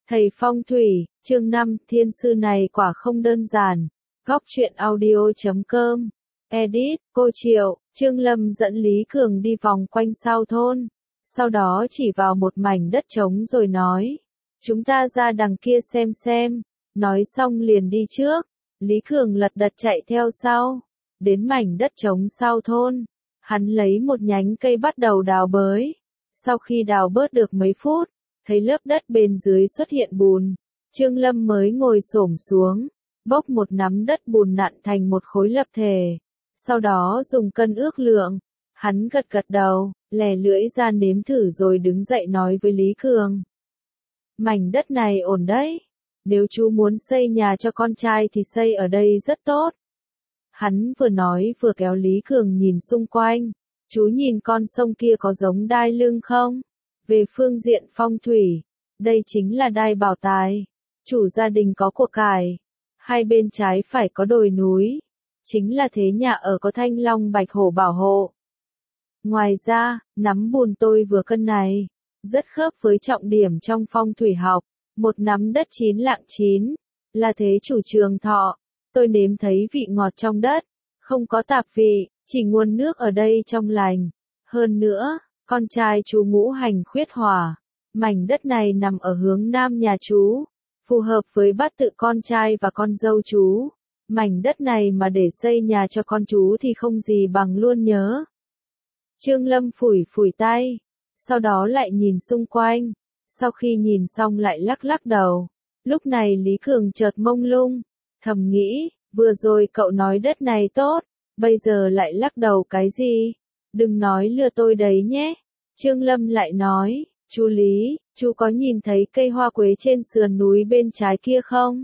Thầy phong thủy, chương 5, thiên sư này quả không đơn giản. Góc truyện audio.com. Edit, cô Triệu, Trương Lâm dẫn Lý Cường đi vòng quanh sau thôn. Sau đó chỉ vào một mảnh đất trống rồi nói. Chúng ta ra đằng kia xem. Nói xong liền đi trước. Lý Cường lật đật chạy theo sau. Đến mảnh đất trống sau thôn. Hắn lấy một nhánh cây bắt đầu đào bới. Sau khi đào bớt được mấy phút, thấy lớp đất bên dưới xuất hiện bùn. Trương Lâm mới ngồi xổm xuống, bốc một nắm đất bùn nặn thành một khối lập thể. Sau đó dùng cân ước lượng, hắn gật đầu, lè lưỡi ra nếm thử rồi đứng dậy nói với Lý Cường. Mảnh đất này ổn đấy, nếu chú muốn xây nhà cho con trai thì xây ở đây rất tốt. Hắn vừa nói vừa kéo Lý Cường nhìn xung quanh, chú nhìn con sông kia có giống đai lưng không? Về phương diện phong thủy, đây chính là đai bảo tài. Chủ gia đình có của cải, hai bên trái phải có đồi núi, chính là thế nhà ở có thanh long bạch hổ bảo hộ. Ngoài ra, nắm bùn tôi vừa cân này, rất khớp với trọng điểm trong phong thủy học. Một nắm đất chín lạng chín, là thế chủ trường thọ. Tôi nếm thấy vị ngọt trong đất, không có tạp vị, chỉ nguồn nước ở đây trong lành. Hơn nữa, con trai chú ngũ hành khuyết hỏa. Mảnh đất này nằm ở hướng nam nhà chú, phù hợp với bát tự con trai và con dâu chú. Mảnh đất này mà để xây nhà cho con chú thì không gì bằng luôn nhớ. Trương Lâm phủi tay, sau đó lại nhìn xung quanh. Sau khi nhìn xong lại lắc đầu. Lúc này Lý Cường chợt mông lung, thầm nghĩ, vừa rồi cậu nói đất này tốt, bây giờ lại lắc đầu cái gì? Đừng nói lừa tôi đấy nhé. Trương Lâm lại nói, chú Lý, chú có nhìn thấy cây hoa quế trên sườn núi bên trái kia không?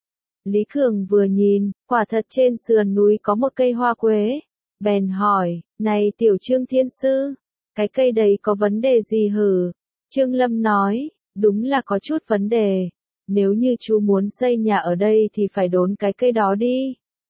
Lý Cường vừa nhìn, quả thật trên sườn núi có một cây hoa quế. Bèn hỏi, này tiểu Trương Thiên Sư, cái cây đấy có vấn đề gì hử? Trương Lâm nói, đúng là có chút vấn đề. Nếu như chú muốn xây nhà ở đây thì phải đốn cái cây đó đi.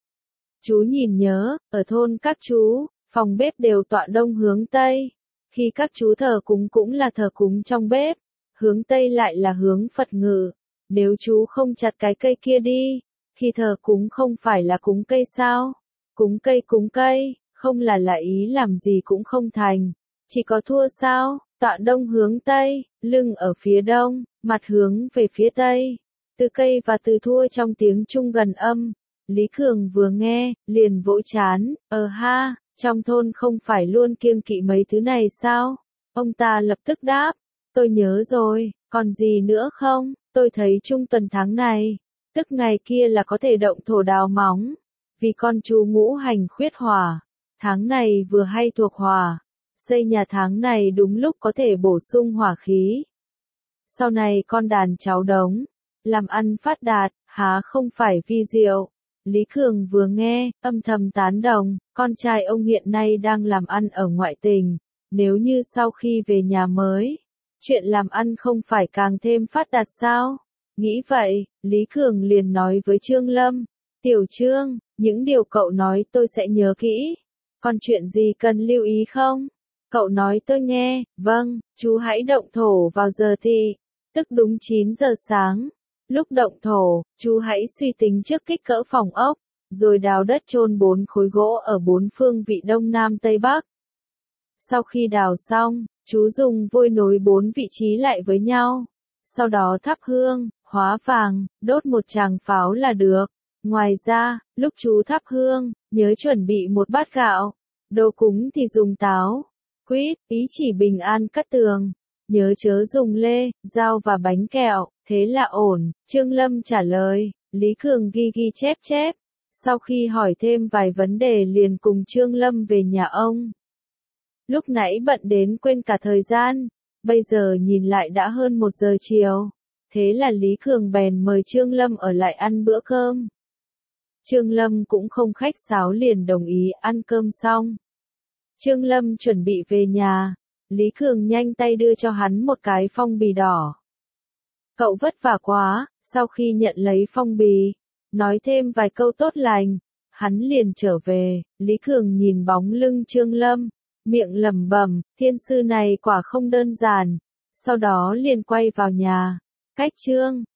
Chú nhìn nhớ, ở thôn các chú, phòng bếp đều tọa đông hướng Tây. Khi các chú thờ cúng cũng là thờ cúng trong bếp, hướng Tây lại là hướng Phật ngự. Nếu chú không chặt cái cây kia đi, khi thờ cúng không phải là cúng cây sao? Cúng cây, không là ý làm gì cũng không thành. Chỉ có thua sao? Tọa đông hướng Tây, lưng ở phía đông, mặt hướng về phía Tây. Từ cây và từ thua trong tiếng Trung gần âm. Lý Cường vừa nghe, liền vỗ chán, ha, trong thôn không phải luôn kiêng kỵ mấy thứ này sao? Ông ta lập tức đáp, tôi nhớ rồi, còn gì nữa không? Tôi thấy trung tuần tháng này, tức ngày kia là có thể động thổ đào móng. Vì con chú ngũ hành khuyết hỏa, tháng này vừa hay thuộc hỏa. Xây nhà tháng này đúng lúc có thể bổ sung hỏa khí. Sau này con đàn cháu đống, làm ăn phát đạt, há không phải vi diệu. Lý Cường vừa nghe, âm thầm tán đồng, con trai ông hiện nay đang làm ăn ở ngoại tình. Nếu như sau khi về nhà mới, chuyện làm ăn không phải càng thêm phát đạt sao? Nghĩ vậy, Lý Cường liền nói với Trương Lâm, tiểu Trương, những điều cậu nói tôi sẽ nhớ kỹ. Còn chuyện gì cần lưu ý không? Cậu nói tôi nghe, vâng, chú hãy động thổ vào giờ thì, tức đúng 9 giờ sáng. Lúc động thổ, chú hãy suy tính trước kích cỡ phòng ốc, rồi đào đất chôn 4 khối gỗ ở 4 phương vị đông nam tây bắc. Sau khi đào xong, chú dùng vôi nối 4 vị trí lại với nhau. Sau đó thắp hương, hóa vàng, đốt một tràng pháo là được. Ngoài ra, lúc chú thắp hương, nhớ chuẩn bị một bát gạo. Đồ cúng thì dùng táo, quýt, ý chỉ bình an cắt tường. Nhớ chớ dùng lê, dao và bánh kẹo, thế là ổn. Trương Lâm trả lời, Lý Cường ghi chép. Sau khi hỏi thêm vài vấn đề liền cùng Trương Lâm về nhà ông. Lúc nãy bận đến quên cả thời gian, bây giờ nhìn lại đã hơn 1 giờ chiều. Thế là Lý Cường bèn mời Trương Lâm ở lại ăn bữa cơm. Trương Lâm cũng không khách sáo liền đồng ý. Ăn cơm xong, Trương Lâm chuẩn bị về nhà. Lý Cường nhanh tay đưa cho hắn một cái phong bì đỏ. Cậu vất vả quá. Sau khi nhận lấy phong bì, nói thêm vài câu tốt lành, hắn liền trở về. Lý Cường nhìn bóng lưng Trương Lâm, miệng lẩm bẩm, thiên sư này quả không đơn giản. Sau đó liền quay vào nhà. Cách chương